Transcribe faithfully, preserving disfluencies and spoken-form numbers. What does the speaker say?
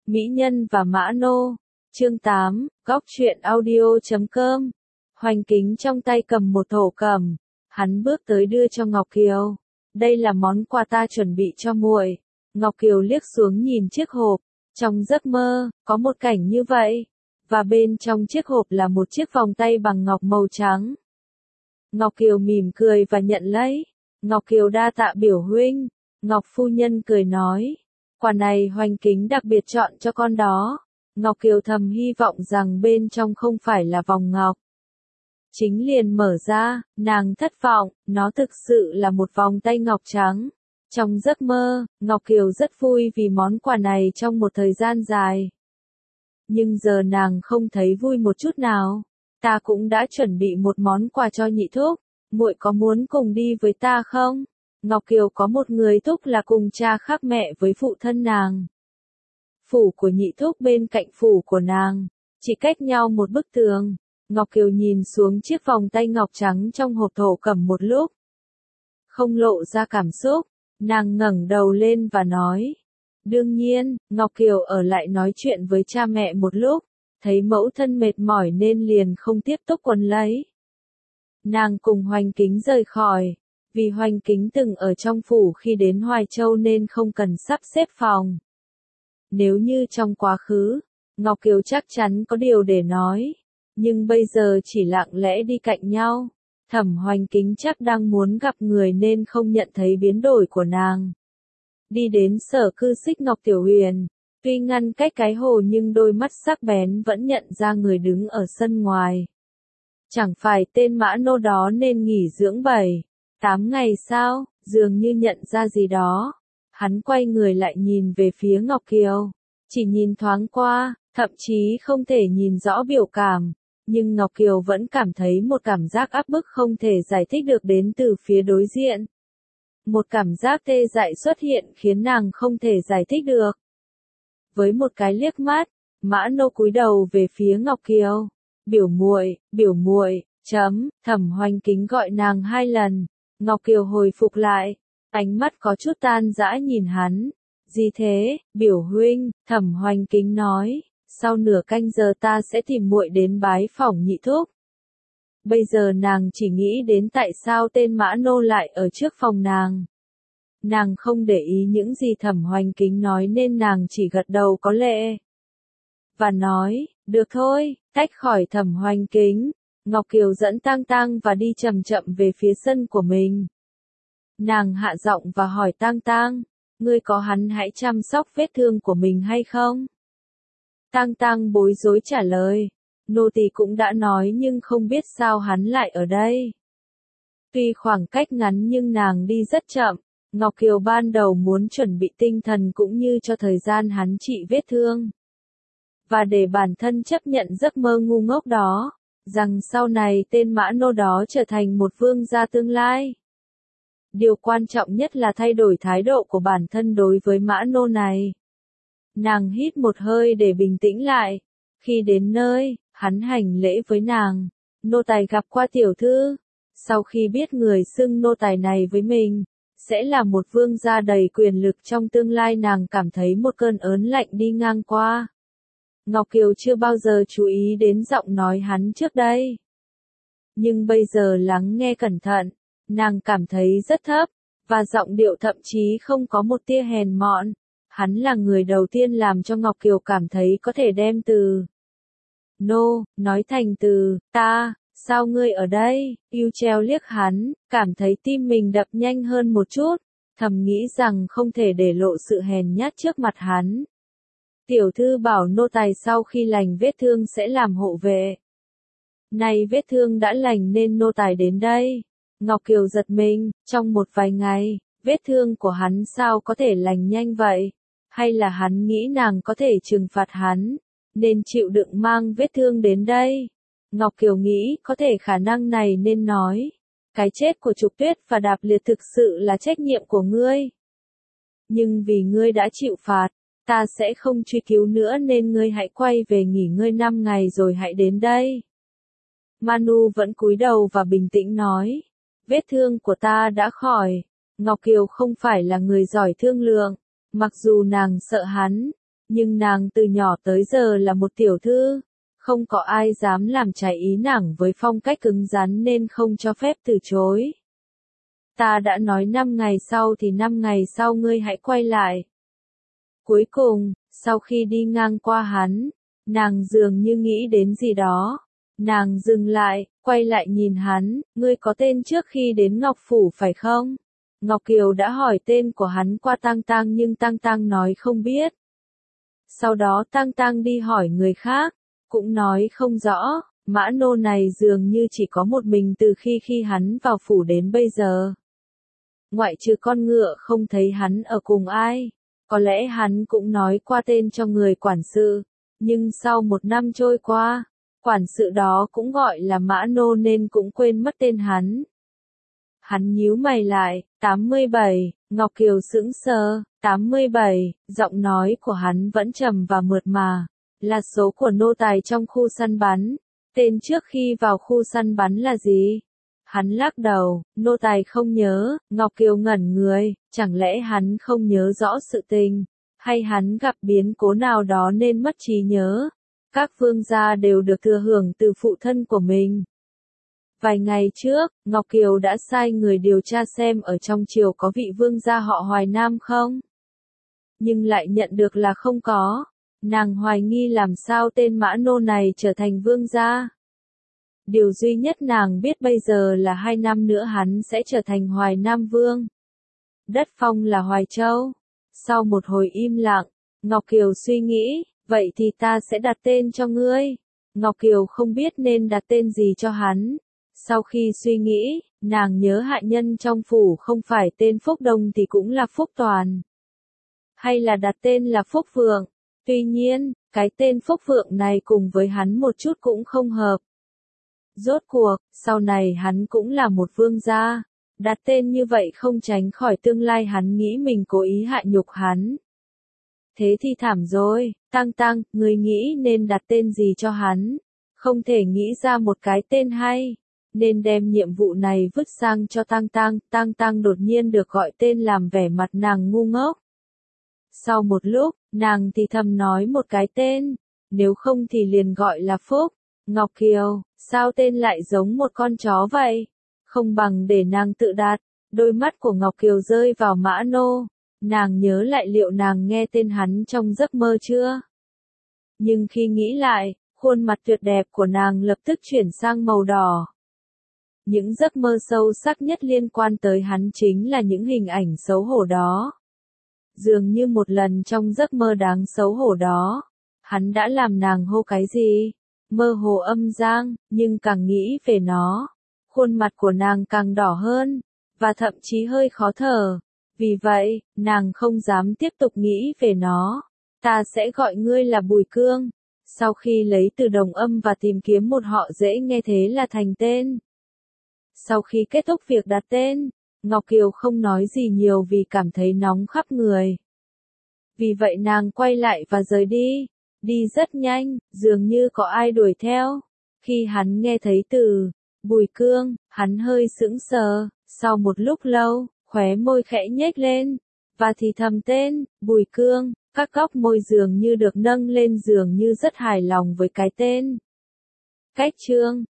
Mỹ Nhân và Mã Nô. Chương tám, góc truyện audio chấm com. Hoành Kính trong tay cầm một thổ cẩm, hắn bước tới đưa cho Ngọc Kiều. Đây là món quà ta chuẩn bị cho muội. Ngọc Kiều liếc xuống nhìn chiếc hộp, trong giấc mơ, có một cảnh như vậy, và bên trong chiếc hộp là một chiếc vòng tay bằng ngọc màu trắng. Ngọc Kiều mỉm cười và nhận lấy. Ngọc Kiều đa tạ biểu huynh. Ngọc phu nhân cười nói, quà này Hoành Kính đặc biệt chọn cho con đó. Ngọc Kiều thầm hy vọng rằng bên trong không phải là vòng ngọc. Chính liền mở ra, nàng thất vọng, nó thực sự là một vòng tay ngọc trắng. Trong giấc mơ, Ngọc Kiều rất vui vì món quà này trong một thời gian dài. Nhưng giờ nàng không thấy vui một chút nào. Ta cũng đã chuẩn bị một món quà cho nhị thúc, muội có muốn cùng đi với ta không? Ngọc Kiều có một người thúc là cùng cha khác mẹ với phụ thân nàng. Phủ của nhị thúc bên cạnh phủ của nàng, chỉ cách nhau một bức tường. Ngọc Kiều nhìn xuống chiếc vòng tay ngọc trắng trong hộp thổ cẩm một lúc. Không lộ ra cảm xúc, nàng ngẩng đầu lên và nói. Đương nhiên, Ngọc Kiều ở lại nói chuyện với cha mẹ một lúc, thấy mẫu thân mệt mỏi nên liền không tiếp tục quấn lấy. Nàng cùng Hoành Kính rời khỏi, vì Hoành Kính từng ở trong phủ khi đến Hoài Châu nên không cần sắp xếp phòng. Nếu như trong quá khứ, Ngọc Kiều chắc chắn có điều để nói, nhưng bây giờ chỉ lặng lẽ đi cạnh nhau. Thẩm Hoành Kính chắc đang muốn gặp người nên không nhận thấy biến đổi của nàng. Đi đến sở cư xích Ngọc Tiểu Huyền, tuy ngăn cách cái hồ nhưng đôi mắt sắc bén vẫn nhận ra người đứng ở sân ngoài. Chẳng phải tên Mã Nô đó nên nghỉ dưỡng bảy, tám ngày sao, dường như nhận ra gì đó. Hắn quay người lại nhìn về phía Ngọc Kiều, chỉ nhìn thoáng qua, thậm chí không thể nhìn rõ biểu cảm, nhưng Ngọc Kiều vẫn cảm thấy một cảm giác áp bức không thể giải thích được đến từ phía đối diện. Một cảm giác tê dại xuất hiện khiến nàng không thể giải thích được. Với một cái liếc mắt, Mã Nô cúi đầu về phía Ngọc Kiều. Biểu muội, biểu muội, chấm, Thẩm Hoành Kính gọi nàng hai lần. Ngọc Kiều hồi phục lại, ánh mắt có chút tan dã nhìn hắn. Gì thế, biểu huynh? Thẩm Hoành Kính nói, sau nửa canh giờ ta sẽ tìm muội đến bái phỏng nhị thúc. Bây giờ nàng chỉ nghĩ đến tại sao tên Mã Nô lại ở trước phòng nàng. Nàng không để ý những gì Thẩm Hoành Kính nói nên nàng chỉ gật đầu có lệ. Và nói, được thôi, tách khỏi Thẩm Hoành Kính. Ngọc Kiều dẫn Tang Tang và đi chậm chậm về phía sân của mình. Nàng hạ giọng và hỏi Tang Tang, ngươi có hắn hãy chăm sóc vết thương của mình hay không? Tang Tang bối rối trả lời, nô tỳ cũng đã nói nhưng không biết sao hắn lại ở đây. Tuy khoảng cách ngắn nhưng nàng đi rất chậm, Ngọc Kiều ban đầu muốn chuẩn bị tinh thần cũng như cho thời gian hắn trị vết thương. Và để bản thân chấp nhận giấc mơ ngu ngốc đó, rằng sau này tên Mã Nô đó trở thành một vương gia tương lai. Điều quan trọng nhất là thay đổi thái độ của bản thân đối với Mã Nô này. Nàng hít một hơi để bình tĩnh lại. Khi đến nơi, hắn hành lễ với nàng. Nô tài gặp qua tiểu thư. Sau khi biết người xưng nô tài này với mình, sẽ là một vương gia đầy quyền lực trong tương lai, nàng cảm thấy một cơn ớn lạnh đi ngang qua. Ngọc Kiều chưa bao giờ chú ý đến giọng nói hắn trước đây. Nhưng bây giờ lắng nghe cẩn thận, nàng cảm thấy rất thấp, và giọng điệu thậm chí không có một tia hèn mọn. Hắn là người đầu tiên làm cho Ngọc Kiều cảm thấy có thể đem từ nô, nói thành từ ta, sao ngươi ở đây? Yêu treo liếc hắn, cảm thấy tim mình đập nhanh hơn một chút, thầm nghĩ rằng không thể để lộ sự hèn nhát trước mặt hắn. Tiểu thư bảo nô tài sau khi lành vết thương sẽ làm hộ vệ. Nay vết thương đã lành nên nô tài đến đây. Ngọc Kiều giật mình, trong một vài ngày, vết thương của hắn sao có thể lành nhanh vậy? Hay là hắn nghĩ nàng có thể trừng phạt hắn, nên chịu đựng mang vết thương đến đây? Ngọc Kiều nghĩ có thể khả năng này nên nói, cái chết của Trục Tuyết và Đạp Liệt thực sự là trách nhiệm của ngươi. Nhưng vì ngươi đã chịu phạt, ta sẽ không truy cứu nữa nên ngươi hãy quay về nghỉ ngơi năm ngày rồi hãy đến đây. Manu vẫn cúi đầu và bình tĩnh nói, vết thương của ta đã khỏi. Ngọc Kiều không phải là người giỏi thương lượng, mặc dù nàng sợ hắn, Nhưng nàng từ nhỏ tới giờ là một tiểu thư, không có ai dám làm trái ý nàng với phong cách cứng rắn nên không cho phép từ chối. Ta đã nói năm ngày sau thì năm ngày sau ngươi hãy quay lại. Cuối cùng, sau khi đi ngang qua hắn, nàng dường như nghĩ đến gì đó. Nàng dừng lại, quay lại nhìn hắn, ngươi có tên trước khi đến Ngọc Phủ phải không? Ngọc Kiều đã hỏi tên của hắn qua Tang Tang nhưng Tang Tang nói không biết. Sau đó Tang Tang đi hỏi người khác, cũng nói không rõ, Mã Nô này dường như chỉ có một mình từ khi khi hắn vào phủ đến bây giờ. Ngoại trừ con ngựa không thấy hắn ở cùng ai, có lẽ hắn cũng nói qua tên cho người quản sự, nhưng sau một năm trôi qua, quản sự đó cũng gọi là Mã Nô nên cũng quên mất tên hắn. Hắn nhíu mày lại, tám mươi bảy, Ngọc Kiều sững sờ, tám mươi bảy, giọng nói của hắn vẫn trầm và mượt mà, là số của nô tài trong khu săn bắn, tên trước khi vào khu săn bắn là gì? Hắn lắc đầu, nô tài không nhớ, Ngọc Kiều ngẩn người, chẳng lẽ hắn không nhớ rõ sự tình, hay hắn gặp biến cố nào đó nên mất trí nhớ? Các vương gia đều được thừa hưởng từ phụ thân của mình. Vài ngày trước, Ngọc Kiều đã sai người điều tra xem ở trong triều có vị vương gia họ Hoài Nam không? Nhưng lại nhận được là không có. Nàng hoài nghi làm sao tên Mã Nô này trở thành vương gia. Điều duy nhất nàng biết bây giờ là hai năm nữa hắn sẽ trở thành Hoài Nam Vương. Đất phong là Hoài Châu. Sau một hồi im lặng, Ngọc Kiều suy nghĩ, vậy thì ta sẽ đặt tên cho ngươi. Ngọc Kiều không biết nên đặt tên gì cho hắn. Sau khi suy nghĩ, nàng nhớ hạ nhân trong phủ không phải tên Phúc Đông thì cũng là Phúc Toàn. Hay là đặt tên là Phúc Vượng. Tuy nhiên, cái tên Phúc Vượng này cùng với hắn một chút cũng không hợp. Rốt cuộc, sau này hắn cũng là một vương gia. Đặt tên như vậy không tránh khỏi tương lai hắn nghĩ mình cố ý hạ nhục hắn. Thế thì thảm rồi, Tang Tang, người nghĩ nên đặt tên gì cho hắn? Không thể nghĩ ra một cái tên hay, nên đem nhiệm vụ này vứt sang cho Tang Tang. Tang Tang đột nhiên được gọi tên làm vẻ mặt nàng ngu ngốc. Sau một lúc, nàng thì thầm nói một cái tên, nếu không thì liền gọi là Phúc. Ngọc Kiều, sao tên lại giống một con chó vậy? Không bằng để nàng tự đặt. Đôi mắt của Ngọc Kiều rơi vào Mã Nô. Nàng nhớ lại liệu nàng nghe tên hắn trong giấc mơ chưa? Nhưng khi nghĩ lại, khuôn mặt tuyệt đẹp của nàng lập tức chuyển sang màu đỏ. Những giấc mơ sâu sắc nhất liên quan tới hắn chính là những hình ảnh xấu hổ đó. Dường như một lần trong giấc mơ đáng xấu hổ đó, hắn đã làm nàng hô cái gì? Mơ hồ âm giang, nhưng càng nghĩ về nó, khuôn mặt của nàng càng đỏ hơn, và thậm chí hơi khó thở. Vì vậy, nàng không dám tiếp tục nghĩ về nó. Ta sẽ gọi ngươi là Bùi Cương. Sau khi lấy từ đồng âm và tìm kiếm một họ dễ nghe thế là thành tên. Sau khi kết thúc việc đặt tên, Ngọc Kiều không nói gì nhiều vì cảm thấy nóng khắp người. Vì vậy nàng quay lại và rời đi. Đi rất nhanh, dường như có ai đuổi theo. Khi hắn nghe thấy từ Bùi Cương, hắn hơi sững sờ. Sau một lúc lâu, khóe môi khẽ nhếch lên, và thì thầm tên, Bùi Cương. Các góc môi dường như được nâng lên, dường như rất hài lòng với cái tên. Cách chương